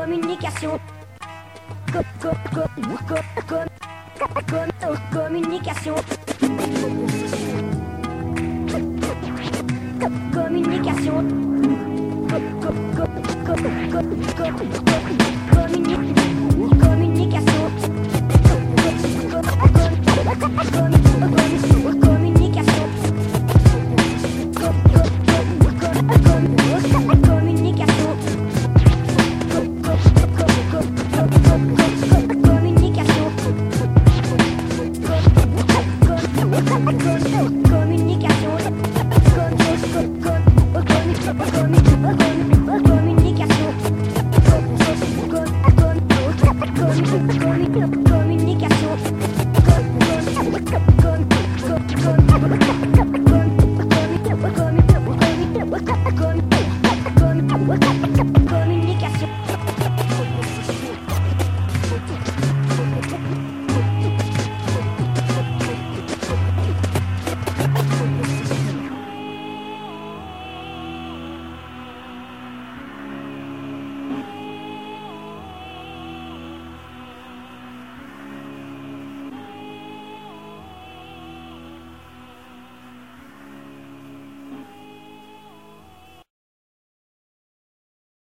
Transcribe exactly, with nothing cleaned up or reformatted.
communication. Co- co- co- co- co- co- co- communication. Co- communication. Co- co- co- co- co- co- co- communi- communication. Co- co- co- co- co- communication. Co- co- co- co- communication. Communication.